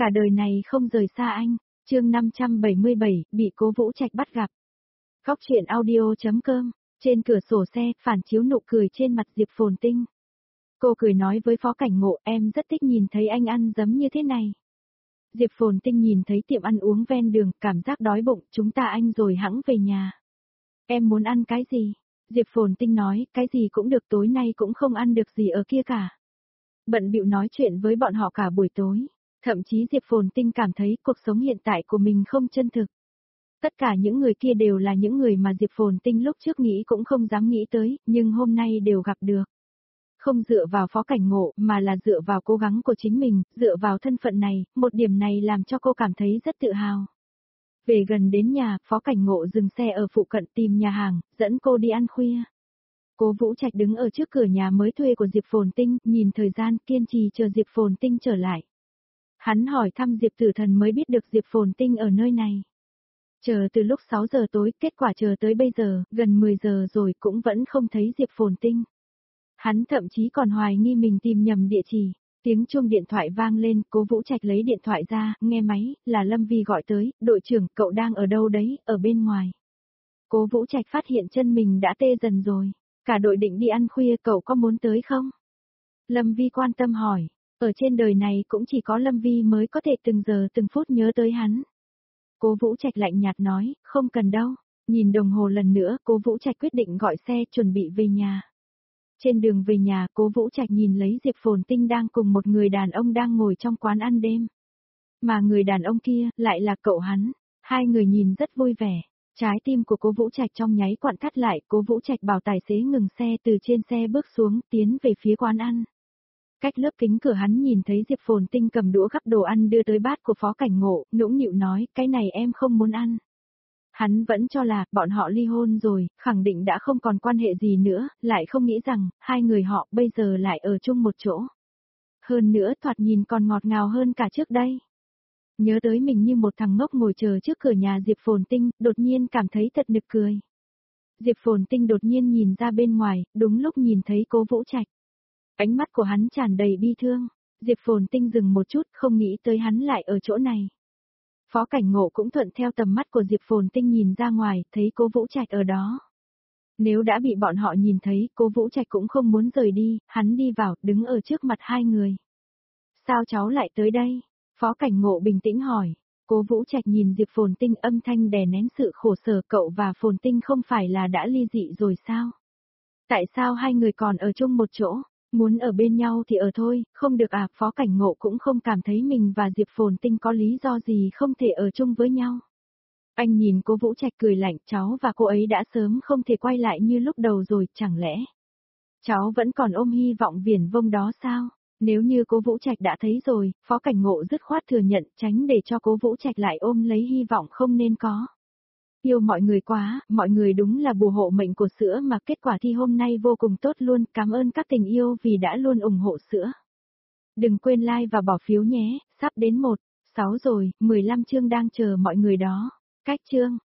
Cả đời này không rời xa anh. Chương 577, bị Cố Vũ Trạch bắt gặp. Góc truyện audio.com. Trên cửa sổ xe, phản chiếu nụ cười trên mặt Diệp Phồn Tinh. Cô cười nói với Phó Cảnh Ngộ, em rất thích nhìn thấy anh ăn giấm như thế này. Diệp Phồn Tinh nhìn thấy tiệm ăn uống ven đường, cảm giác đói bụng, chúng ta anh rồi hẵng về nhà. Em muốn ăn cái gì? Diệp Phồn Tinh nói, cái gì cũng được, tối nay cũng không ăn được gì ở kia cả. Bận bịu nói chuyện với bọn họ cả buổi tối. Thậm chí Diệp Phồn Tinh cảm thấy cuộc sống hiện tại của mình không chân thực. Tất cả những người kia đều là những người mà Diệp Phồn Tinh lúc trước nghĩ cũng không dám nghĩ tới, nhưng hôm nay đều gặp được. Không dựa vào Phó Cảnh Ngộ mà là dựa vào cố gắng của chính mình, dựa vào thân phận này, một điểm này làm cho cô cảm thấy rất tự hào. Về gần đến nhà, Phó Cảnh Ngộ dừng xe ở phụ cận tìm nhà hàng, dẫn cô đi ăn khuya. Cố Vũ Trạch đứng ở trước cửa nhà mới thuê của Diệp Phồn Tinh, nhìn thời gian kiên trì chờ Diệp Phồn Tinh trở lại. Hắn hỏi thăm Diệp Tử Thần mới biết được Diệp Phồn Tinh ở nơi này. Chờ từ lúc 6 giờ tối, kết quả chờ tới bây giờ, gần 10 giờ rồi cũng vẫn không thấy Diệp Phồn Tinh. Hắn thậm chí còn hoài nghi mình tìm nhầm địa chỉ. Tiếng chuông điện thoại vang lên, Cố Vũ Trạch lấy điện thoại ra, nghe máy, là Lâm Vi gọi tới, đội trưởng, cậu đang ở đâu đấy, ở bên ngoài. Cố Vũ Trạch phát hiện chân mình đã tê dần rồi. Cả đội định đi ăn khuya, cậu có muốn tới không? Lâm Vi quan tâm hỏi, ở trên đời này cũng chỉ có Lâm Vi mới có thể từng giờ từng phút nhớ tới hắn. Cố Vũ Trạch lạnh nhạt nói, không cần đâu. Nhìn đồng hồ lần nữa, Cố Vũ Trạch quyết định gọi xe chuẩn bị về nhà. Trên đường về nhà, Cố Vũ Trạch nhìn lấy Diệp Phồn Tinh đang cùng một người đàn ông đang ngồi trong quán ăn đêm. Mà người đàn ông kia, lại là cậu hắn. Hai người nhìn rất vui vẻ. Trái tim của Cố Vũ Trạch trong nháy quặn thắt lại, Cố Vũ Trạch bảo tài xế ngừng xe, từ trên xe bước xuống, tiến về phía quán ăn. Cách lớp kính cửa hắn nhìn thấy Diệp Phồn Tinh cầm đũa gắp đồ ăn đưa tới bát của Phó Cảnh Ngộ, nũng nịu nói, cái này em không muốn ăn. Hắn vẫn cho là, bọn họ ly hôn rồi, khẳng định đã không còn quan hệ gì nữa, lại không nghĩ rằng, hai người họ bây giờ lại ở chung một chỗ. Hơn nữa thoạt nhìn còn ngọt ngào hơn cả trước đây. Nhớ tới mình như một thằng ngốc ngồi chờ trước cửa nhà Diệp Phồn Tinh, đột nhiên cảm thấy thật nực cười. Diệp Phồn Tinh đột nhiên nhìn ra bên ngoài, đúng lúc nhìn thấy Cố Vũ Trạch. Ánh mắt của hắn tràn đầy bi thương. Diệp Phồn Tinh dừng một chút, không nghĩ tới hắn lại ở chỗ này. Phó Cảnh Ngộ cũng thuận theo tầm mắt của Diệp Phồn Tinh nhìn ra ngoài, thấy Cố Vũ Trạch ở đó. Nếu đã bị bọn họ nhìn thấy, Cố Vũ Trạch cũng không muốn rời đi, hắn đi vào, đứng ở trước mặt hai người. Sao cháu lại tới đây? Phó Cảnh Ngộ bình tĩnh hỏi. Cố Vũ Trạch nhìn Diệp Phồn Tinh, âm thanh đè nén sự khổ sở, cậu và Phồn Tinh không phải là đã ly dị rồi sao? Tại sao hai người còn ở chung một chỗ? Muốn ở bên nhau thì ở thôi, không được à? Phó Cảnh Ngộ cũng không cảm thấy mình và Diệp Phồn Tinh có lý do gì không thể ở chung với nhau. Anh nhìn Cố Vũ Trạch cười lạnh, cháu và cô ấy đã sớm không thể quay lại như lúc đầu rồi, chẳng lẽ cháu vẫn còn ôm hy vọng viển vông đó sao? Nếu như Cố Vũ Trạch đã thấy rồi, Phó Cảnh Ngộ dứt khoát thừa nhận, tránh để cho Cố Vũ Trạch lại ôm lấy hy vọng không nên có. Yêu mọi người quá, mọi người đúng là bùa hộ mệnh của sữa mà, kết quả thi hôm nay vô cùng tốt luôn, cảm ơn các tình yêu vì đã luôn ủng hộ sữa. Đừng quên like và bỏ phiếu nhé, sắp đến 1/6 rồi, 15 chương đang chờ mọi người đó. Cách chương